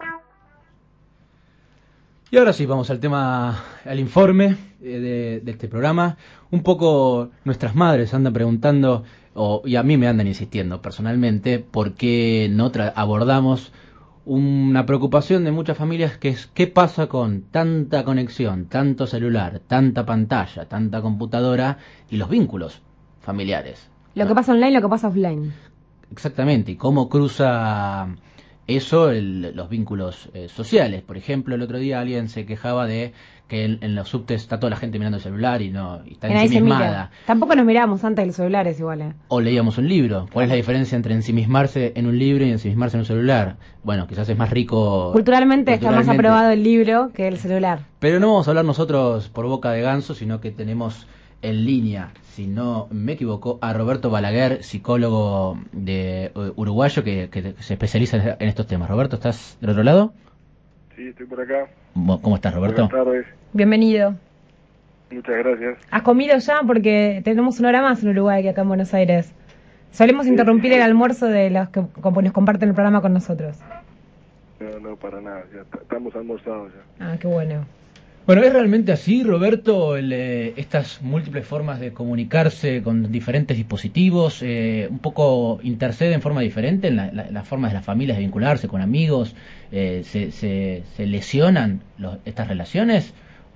Y ahora sí, vamos al tema, al informe de este programa. Un poco nuestras madres andan preguntando, y a mí me andan insistiendo personalmente, por qué no abordamos una preocupación de muchas familias, que es qué pasa con tanta conexión, tanto celular, tanta pantalla, tanta computadora y los vínculos familiares. Lo que pasa online, lo que pasa offline. Exactamente, y cómo cruza eso los vínculos sociales. Por ejemplo, el otro día alguien se quejaba de que en los subtes está toda la gente mirando el celular y está ensimismada. Tampoco nos mirábamos antes de los celulares igual. O leíamos un libro. ¿Cuál es la diferencia entre ensimismarse en un libro y ensimismarse en un celular? Bueno, quizás es más rico. Culturalmente está más aprobado el libro que el celular. Pero no vamos a hablar nosotros por boca de ganso, sino que tenemos en línea, si no me equivoco, a Roberto Balaguer, psicólogo uruguayo que se especializa en estos temas. Roberto, ¿estás del otro lado? Sí, estoy por acá. ¿Cómo estás, Roberto? Buenas tardes. Bienvenido. Muchas gracias. ¿Has comido ya? Porque tenemos una hora más en Uruguay que acá en Buenos Aires. Solemos interrumpir el almuerzo de los que nos comparten el programa con nosotros. No, para nada. Ya estamos almorzados ya. Ah, qué bueno. Bueno, ¿es realmente así, Roberto, estas múltiples formas de comunicarse con diferentes dispositivos? ¿Un poco intercede en forma diferente en las formas de las familias de vincularse con amigos? ¿Se lesionan estas relaciones?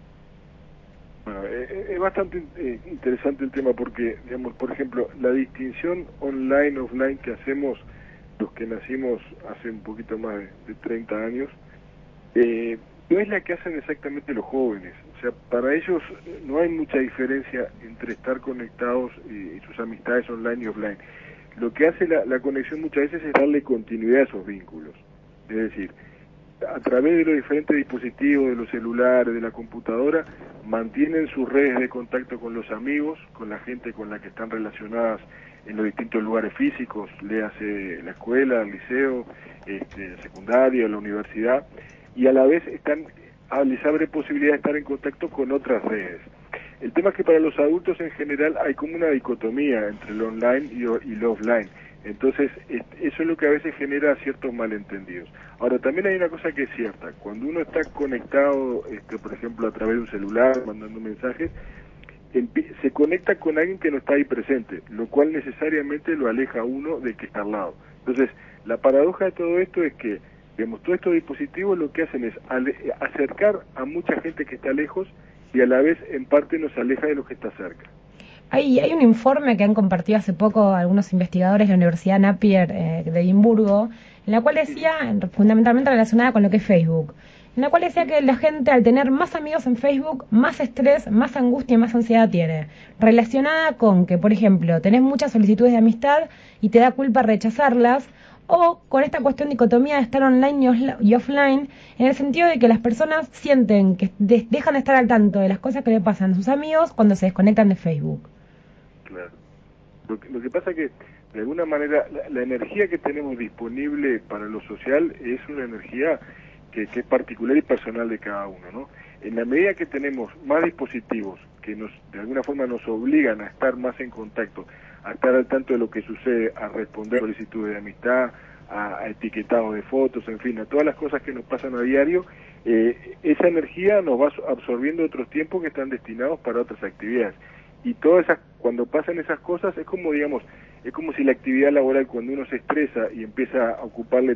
Bueno, es bastante interesante el tema porque, digamos, por ejemplo, la distinción online-offline que hacemos los que nacimos hace un poquito más de 30 años, no es la que hacen exactamente los jóvenes. O sea, para ellos no hay mucha diferencia entre estar conectados y sus amistades online y offline. Lo que hace la conexión muchas veces es darle continuidad a esos vínculos. Es decir, a través de los diferentes dispositivos, de los celulares, de la computadora, mantienen sus redes de contacto con los amigos, con la gente con la que están relacionadas en los distintos lugares físicos, léase la escuela, el liceo, secundaria, la universidad, y a la vez les abre posibilidad de estar en contacto con otras redes. El tema es que para los adultos en general hay como una dicotomía entre lo online y lo offline. Entonces, eso es lo que a veces genera ciertos malentendidos. Ahora, también hay una cosa que es cierta. Cuando uno está conectado, por ejemplo, a través de un celular, mandando mensajes, se conecta con alguien que no está ahí presente, lo cual necesariamente lo aleja a uno de que está al lado. Entonces, la paradoja de todo esto es que, digamos, todos estos dispositivos lo que hacen es acercar a mucha gente que está lejos y a la vez, en parte, nos aleja de los que está cerca. Hay un informe que han compartido hace poco algunos investigadores de la Universidad Napier de Edimburgo, en la cual decía, fundamentalmente relacionada con lo que es Facebook, en la cual decía que la gente, al tener más amigos en Facebook, más estrés, más angustia y más ansiedad tiene, relacionada con que, por ejemplo, tenés muchas solicitudes de amistad y te da culpa rechazarlas, o con esta cuestión de dicotomía de estar online y offline, en el sentido de que las personas sienten que dejan de estar al tanto de las cosas que le pasan a sus amigos cuando se desconectan de Facebook. Claro. Lo que pasa es que, de alguna manera, la energía que tenemos disponible para lo social es una energía que es particular y personal de cada uno, ¿no? En la medida que tenemos más dispositivos que de alguna forma nos obligan a estar más en contacto, a estar al tanto de lo que sucede, a responder solicitudes de amistad, a etiquetado de fotos, en fin, a todas las cosas que nos pasan a diario, esa energía nos va absorbiendo otros tiempos que están destinados para otras actividades. Y cuando pasan esas cosas es como, digamos, es como si la actividad laboral, cuando uno se estresa y empieza a ocuparle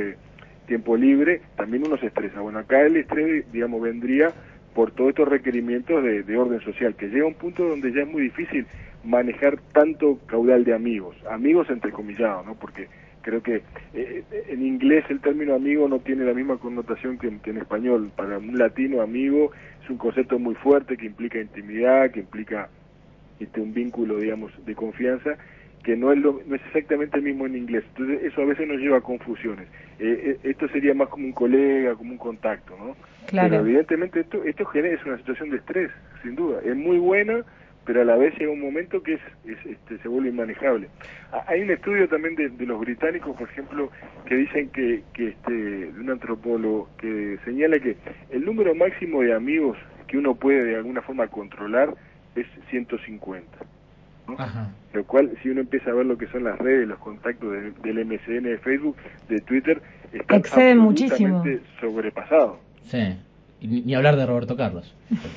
tiempo libre, también uno se estresa. Bueno, acá el estrés, digamos, vendría por todos estos requerimientos de orden social, que llega a un punto donde ya es muy difícil manejar tanto caudal de amigos entrecomillado, ¿no? Porque creo que en inglés el término amigo no tiene la misma connotación que en español. Para un latino, amigo es un concepto muy fuerte que implica intimidad, que implica un vínculo, digamos, de confianza, que no es exactamente el mismo en inglés. Entonces eso a veces nos lleva a confusiones. Esto sería más como un colega, como un contacto, ¿no? Claro. Pero evidentemente esto genera una situación de estrés, sin duda. Es muy buena, pero a la vez llega un momento que se vuelve inmanejable. Hay un estudio también de los británicos, por ejemplo, que dicen que de un antropólogo, que señala que el número máximo de amigos que uno puede de alguna forma controlar es 150. ¿no? Ajá. Lo cual, si uno empieza a ver lo que son las redes, los contactos del MSN, de Facebook, de Twitter, están exceden absolutamente muchísimo. sobrepasados. Sí, y ni hablar de Roberto Carlos.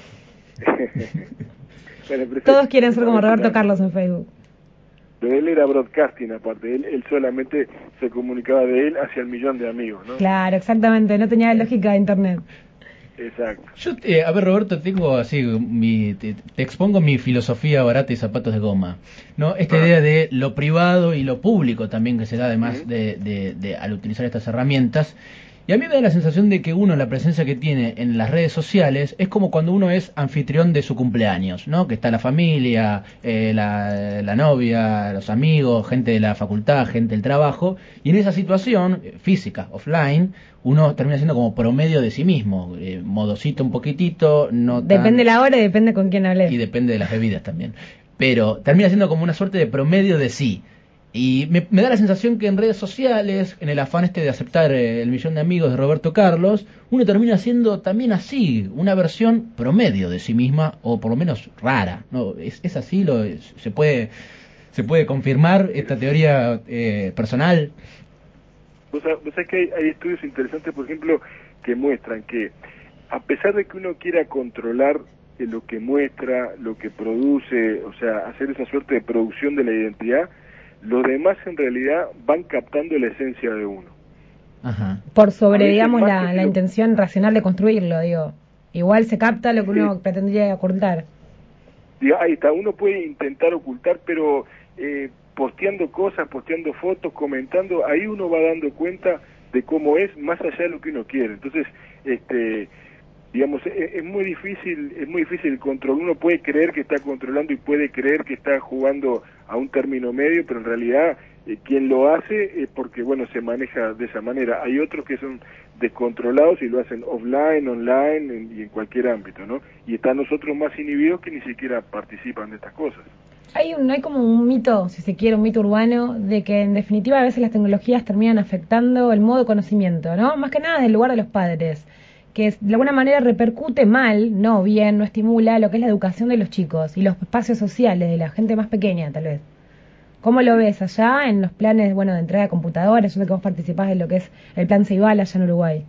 Bueno, pero Todos quieren ser como Roberto Carlos en Facebook. Pero él era broadcasting, aparte, él solamente se comunicaba de él hacia el millón de amigos, ¿no? Claro, exactamente, no tenía lógica de internet. Exacto. Yo, a ver, Roberto, tengo así, te expongo mi filosofía barata y zapatos de goma, ¿no? Esta idea de lo privado y lo público también que se da además de al utilizar estas herramientas. Y a mí me da la sensación de que uno, la presencia que tiene en las redes sociales, es como cuando uno es anfitrión de su cumpleaños, ¿no? Que está la familia, la novia, los amigos, gente de la facultad, gente del trabajo, y en esa situación física, offline, uno termina siendo como promedio de sí mismo, modosito un poquitito, no Depende la hora y depende con quién hables. y depende de las bebidas también, pero termina siendo como una suerte de promedio de sí. Y me da la sensación que en redes sociales, en el afán de aceptar el millón de amigos de Roberto Carlos, uno termina siendo también así, una versión promedio de sí misma, o por lo menos rara, ¿no? ¿Es así? ¿Se puede confirmar esta teoría personal? Vos sabés que hay estudios interesantes, por ejemplo, que muestran que a pesar de que uno quiera controlar lo que muestra, lo que produce, o sea, hacer esa suerte de producción de la identidad, los demás en realidad van captando la esencia de uno. Ajá. Por sobre, veces digamos, más que la si lo- intención racional de construirlo, digo. Igual se capta lo que uno pretendría ocultar. Ahí está, uno puede intentar ocultar, pero posteando cosas, posteando fotos, comentando, ahí uno va dando cuenta de cómo es, más allá de lo que uno quiere. Entonces, digamos, es muy difícil el control. Uno puede creer que está controlando y puede creer que está jugando a un término medio, pero en realidad quien lo hace es porque, bueno, se maneja de esa manera. Hay otros que son descontrolados y lo hacen offline, online y en cualquier ámbito, ¿no? Y están nosotros más inhibidos que ni siquiera participan de estas cosas. Hay como un mito, si se quiere, un mito urbano, de que en definitiva a veces las tecnologías terminan afectando el modo de conocimiento, ¿no? Más que nada desde el lugar de los padres, que de alguna manera repercute mal, no bien, no estimula lo que es la educación de los chicos y los espacios sociales de la gente más pequeña, tal vez. ¿Cómo lo ves allá en los planes, bueno, de entrega de computadoras? Yo sé que vos participás de lo que es el plan Ceibal allá en Uruguay.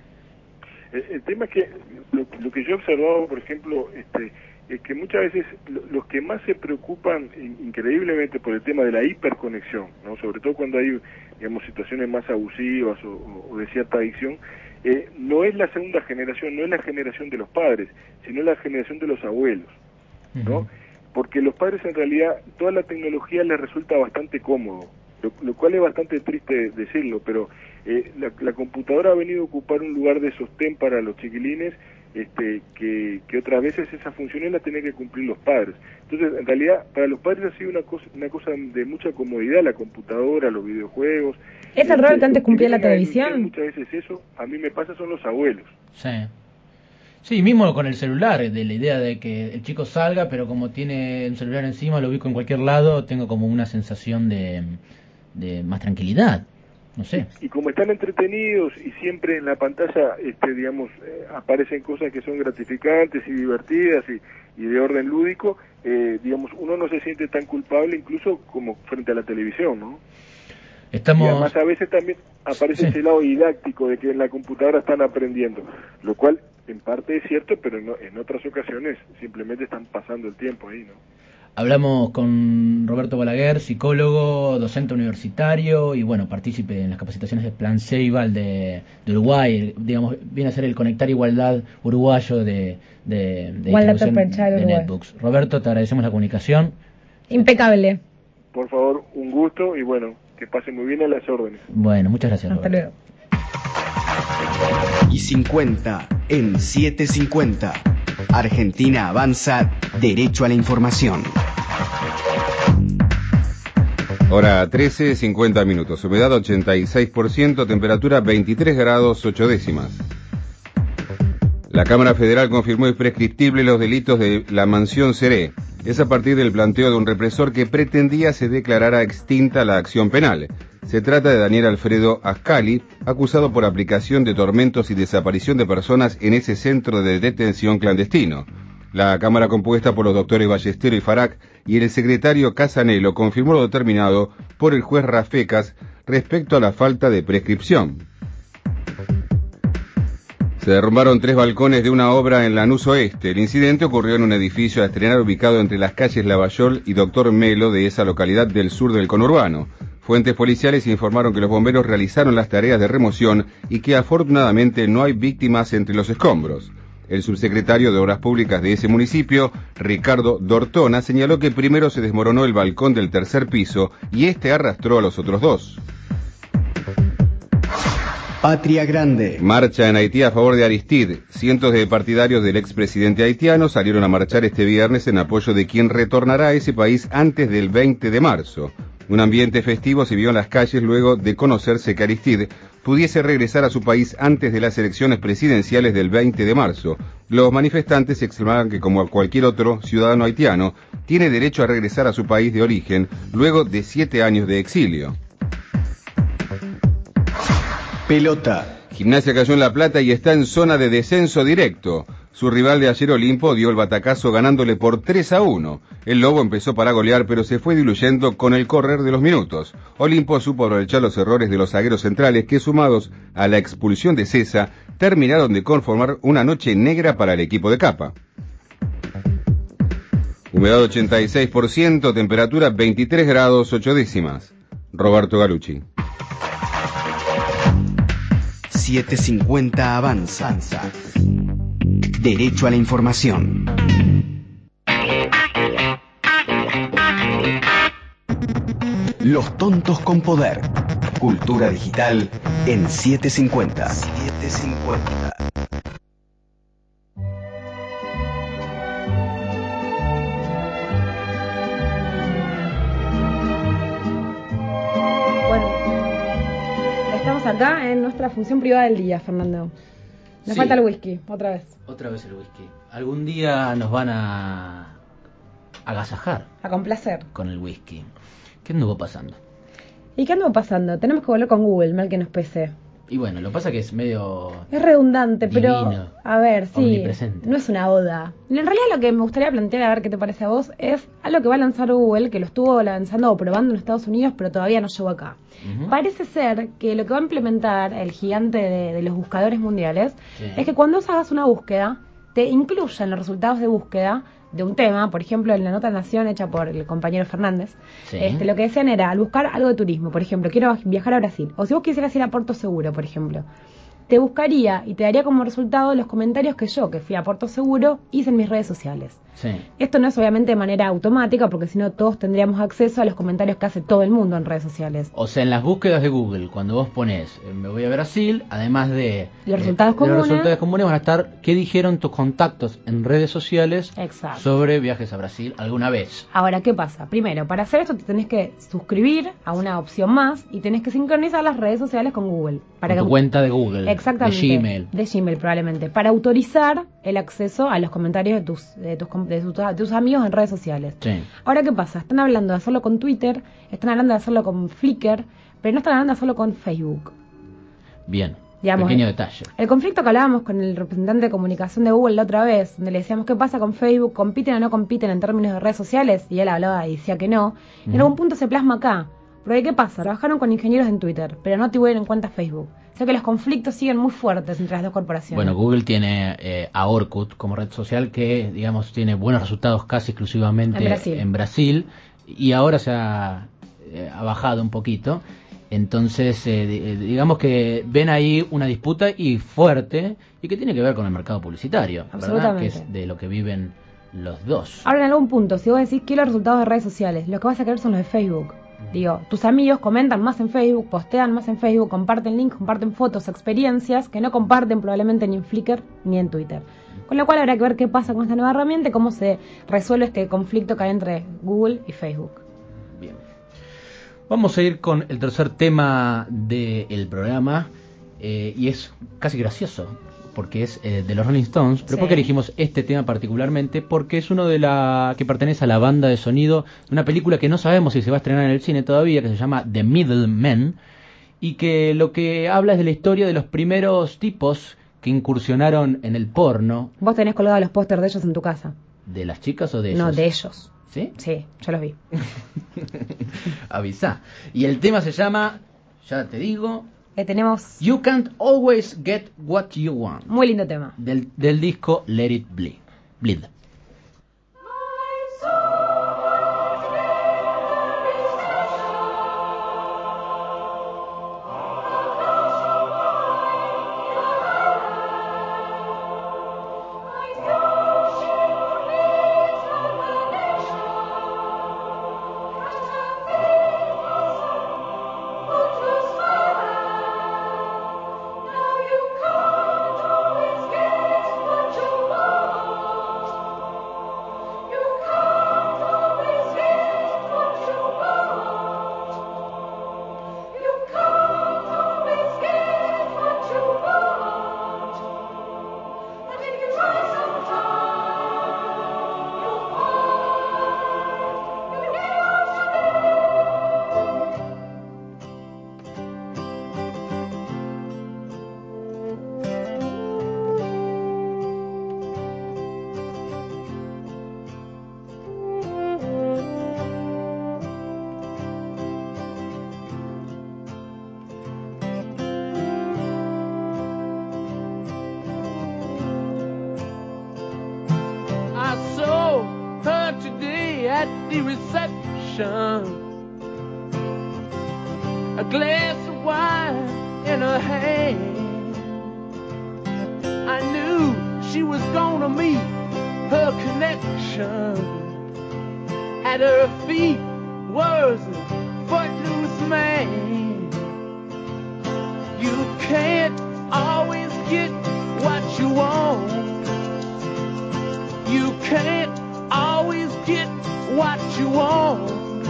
El tema es que lo que yo he observado, por ejemplo, es que muchas veces los que más se preocupan increíblemente por el tema de la hiperconexión, ¿no? Sobre todo cuando hay, digamos, situaciones más abusivas o de cierta adicción, no es la segunda generación, no es la generación de los padres, sino la generación de los abuelos, ¿no? Porque los padres en realidad toda la tecnología les resulta bastante cómodo, lo cual es bastante triste decirlo, pero la computadora ha venido a ocupar un lugar de sostén para los chiquilines, que otras veces esas funciones las tienen que cumplir los padres. Entonces, en realidad, para los padres ha sido una cosa de mucha comodidad la computadora, los videojuegos. ¿Es el rol que antes cumplía la vienen a denunciar televisión? Muchas veces eso, a mí me pasa, son los abuelos. Sí. Sí, mismo con el celular, de la idea de que el chico salga, pero como tiene un celular encima, lo ubico en cualquier lado, tengo como una sensación de más tranquilidad, no sé. Y como están entretenidos y siempre en la pantalla, digamos, aparecen cosas que son gratificantes y divertidas y de orden lúdico, digamos, uno no se siente tan culpable incluso como frente a la televisión, ¿no? Estamos... Y además a veces también aparece ese lado didáctico de que en la computadora están aprendiendo, lo cual en parte es cierto, pero en otras ocasiones simplemente están pasando el tiempo ahí, ¿no? Hablamos con Roberto Balaguer, psicólogo, docente universitario y bueno, partícipe en las capacitaciones del Plan Ceibal de Uruguay, digamos, viene a ser el conectar igualdad uruguayo de distribución de netbooks. Roberto, te agradecemos la comunicación. Impecable. Por favor, un gusto y bueno, que pasen muy bien a las órdenes. Bueno, muchas gracias. Hasta Roberto. luego. Y 50 en 750. Argentina avanza derecho a la información. Hora 13, 50 minutos. Humedad 86%, temperatura 23 grados 8 décimas. La Cámara Federal confirmó imprescriptible los delitos de la mansión Seré. Es a partir del planteo de un represor que pretendía se declarara extinta la acción penal. Se trata de Daniel Alfredo Ascali, acusado por aplicación de tormentos y desaparición de personas en ese centro de detención clandestino. La Cámara, compuesta por los doctores Ballestero y Farac y el secretario Casanelo, confirmó lo determinado por el juez Rafecas respecto a la falta de prescripción. Se derrumbaron 3 balcones de una obra en Lanús Oeste. El incidente ocurrió en un edificio a estrenar ubicado entre las calles Lavallol y Doctor Melo de esa localidad del sur del conurbano. Fuentes policiales informaron que los bomberos realizaron las tareas de remoción y que afortunadamente no hay víctimas entre los escombros. El subsecretario de Obras Públicas de ese municipio, Ricardo Dortona, señaló que primero se desmoronó el balcón del tercer piso y este arrastró a los otros 2. Patria Grande. Marcha en Haití a favor de Aristide. Cientos de partidarios del expresidente haitiano salieron a marchar este viernes en apoyo de quien retornará a ese país antes del 20 de marzo. Un ambiente festivo se vio en las calles luego de conocerse que Aristide pudiese regresar a su país antes de las elecciones presidenciales del 20 de marzo. Los manifestantes exclamaban que, como cualquier otro ciudadano haitiano, tiene derecho a regresar a su país de origen luego de 7 años de exilio. Pelota. Gimnasia cayó en La Plata y está en zona de descenso directo. Su rival de ayer, Olimpo, dio el batacazo ganándole por 3-1. El Lobo empezó para golear, pero se fue diluyendo con el correr de los minutos. Olimpo supo aprovechar los errores de los zagueros centrales que, sumados a la expulsión de Cesa, terminaron de conformar una noche negra para el equipo de Capa. Humedad 86%, temperatura 23 grados 8 décimas. Roberto Galucci. 750 avanza. Derecho a la información. Los tontos con poder. Cultura digital en 750. 750. Estamos acá en nuestra función privada del día, Fernando. Nos falta el whisky, otra vez. Otra vez el whisky. Algún día nos van a agasajar. A complacer. Con el whisky. ¿Qué anduvo pasando? ¿Y qué anduvo pasando? Tenemos que volver con Google, mal que nos pese. Y bueno, lo que pasa que es medio... Es redundante, divino, pero... A ver, sí, omnipresente. no es una oda. En realidad lo que me gustaría plantear, a ver qué te parece a vos, es algo que va a lanzar Google, que lo estuvo lanzando o probando en Estados Unidos, pero todavía no llegó acá. Parece ser que lo que va a implementar el gigante de los buscadores mundiales es que cuando hagas una búsqueda, te incluya en los resultados de búsqueda de un tema, por ejemplo, en la nota Nación hecha por el compañero Fernández, lo que decían era, al buscar algo de turismo, por ejemplo, quiero viajar a Brasil, o si vos quisieras ir a Puerto Seguro, por ejemplo, te buscaría y te daría como resultado los comentarios que yo, que fui a Puerto Seguro, hice en mis redes sociales. Esto no es obviamente de manera automática, porque si no todos tendríamos acceso a los comentarios que hace todo el mundo en redes sociales. O sea, en las búsquedas de Google, cuando vos pones me voy a Brasil, además de los resultados comunes van a estar qué dijeron tus contactos en redes sociales sobre viajes a Brasil alguna vez. Ahora, ¿qué pasa? Primero, para hacer esto te tenés que suscribir a una opción más y tenés que sincronizar las redes sociales con Google. Para tu cuenta de Google. Exactamente. De Gmail. De Gmail probablemente. Para autorizar el acceso a los comentarios de tus amigos en redes sociales. Ahora, ¿qué pasa? Están hablando de hacerlo con Twitter, están hablando de hacerlo con Flickr, pero no están hablando de hacerlo con Facebook. Bien. Digamos, pequeño detalle. El conflicto que hablábamos con el representante de comunicación de Google la otra vez, donde le decíamos qué pasa con Facebook, compiten o no compiten en términos de redes sociales, y él hablaba y decía que no, en algún punto se plasma acá. Porque ¿qué pasa? Trabajaron con ingenieros en Twitter, pero no tuvieron en cuenta Facebook. O sea que los conflictos siguen muy fuertes entre las dos corporaciones. Bueno, Google tiene a Orkut como red social que, digamos, tiene buenos resultados casi exclusivamente en Brasil y ahora se ha bajado un poquito. Entonces, digamos que ven ahí una disputa y fuerte y que tiene que ver con el mercado publicitario, ¿verdad? Que es de lo que viven los dos. Ahora, en algún punto, si vos decís quiero los resultados de redes sociales, lo que vas a querer son los de Facebook. Digo, tus amigos comentan más en Facebook, postean más en Facebook, comparten links, comparten fotos, experiencias que no comparten probablemente ni en Flickr ni en Twitter. Con lo cual habrá que ver qué pasa con esta nueva herramienta y cómo se resuelve este conflicto que hay entre Google y Facebook. Bien. Vamos a ir con el tercer tema del programa y es casi gracioso porque es de los Rolling Stones, pero Sí. ¿por qué elegimos este tema particularmente? Porque es uno de la que pertenece a la banda de sonido de una película que no sabemos si se va a estrenar en el cine todavía, que se llama The Middlemen, y que lo que habla es de la historia de los primeros tipos que incursionaron en el porno. Vos tenés colgados los pósters de ellos en tu casa. ¿De las chicas o de ellos? No, de ellos. ¿Sí? Sí, yo los vi. Avisá. Y el tema se llama, ya te digo, Tenemos You Can't Always Get What You Want, muy lindo tema. del disco Let It Bleed. I saw her today at the reception, a glass of wine in her hand. I knew she was gonna meet her connection. At her feet was a footloose man. You can't always get what you want. You can't always get what you want.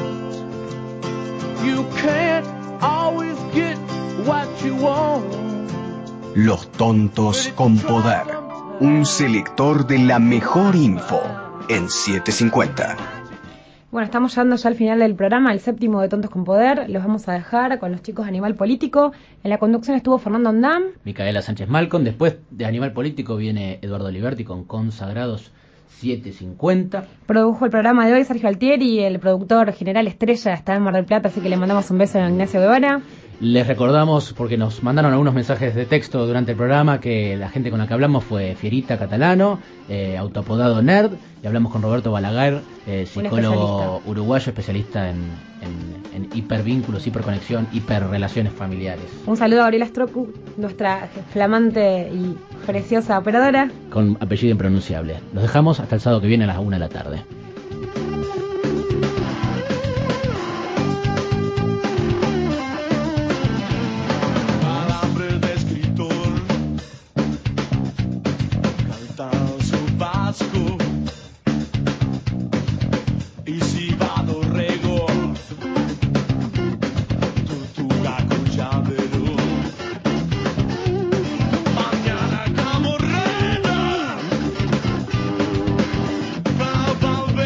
You can't always get what you want. Los tontos con poder. Un selector de la mejor info en 750. Bueno, estamos llegando ya al final del programa, el séptimo de Tontos con Poder. Los vamos a dejar con los chicos de Animal Político. En la conducción estuvo Fernando Andam. Micaela Sánchez Malcon. Después de Animal Político viene Eduardo Liberti con Consagrados 750. Produjo el programa de hoy Sergio Altieri, el productor general estrella está en Mar del Plata, así que le mandamos un beso a Ignacio Guevara. Les recordamos, porque nos mandaron algunos mensajes de texto durante el programa, que la gente con la que hablamos fue Fierita Catalano, autoapodado Nerd, y hablamos con Roberto Balaguer, psicólogo uruguayo, especialista en hipervínculos, hiperconexión, hiperrelaciones familiares. Un saludo a Gabriela Stroku, nuestra flamante y preciosa operadora. Con apellido impronunciable. Los dejamos hasta el sábado que viene a las 1 de la tarde. Palabras de escritor, cantan su vasco, y si va do rego, tortuga con llavero. Mañana camorrera, va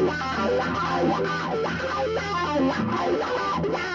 la